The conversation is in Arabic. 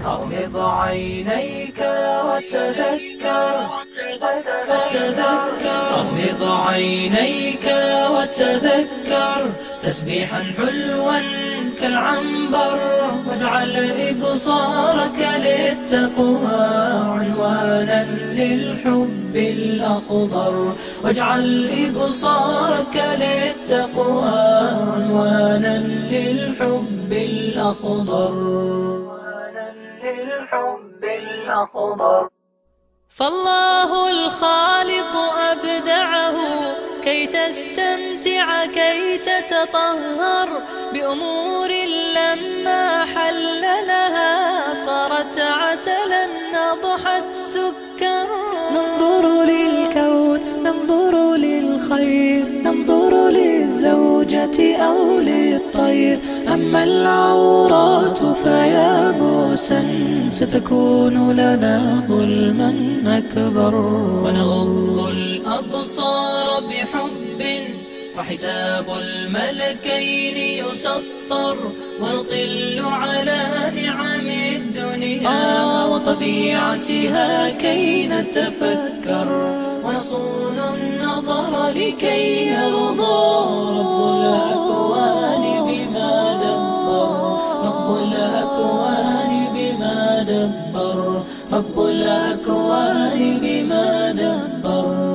أغمض عينيك وتذكر أغمض عينيك وتذكر تسبيحا حلوا كالعنبر، واجعل إبصارك للتقوى عنوانا للحب الأخضر، واجعل إبصارك للتقوى عنوانا للحب الأخضر. فالله الخالق أبدعه كي تستمتع كي تتطهر بأمور لما حل لها صارت عسلا أضحت سكر. ننظر للكون ننظر للخير، ننظر للزوجة أو للطير، أما العورات فيا موسى ستكون لنا ظلما أكبر. ونغض الأبصار بحب فحساب الملكين يسطر، ونطل على نعم الدنيا وطبيعتها كي نتفكر، ونصون النظر لكي يرضى رب الأكوان بما دبر. رب الأكوان بما دبر، رب الأكوان بما دبر.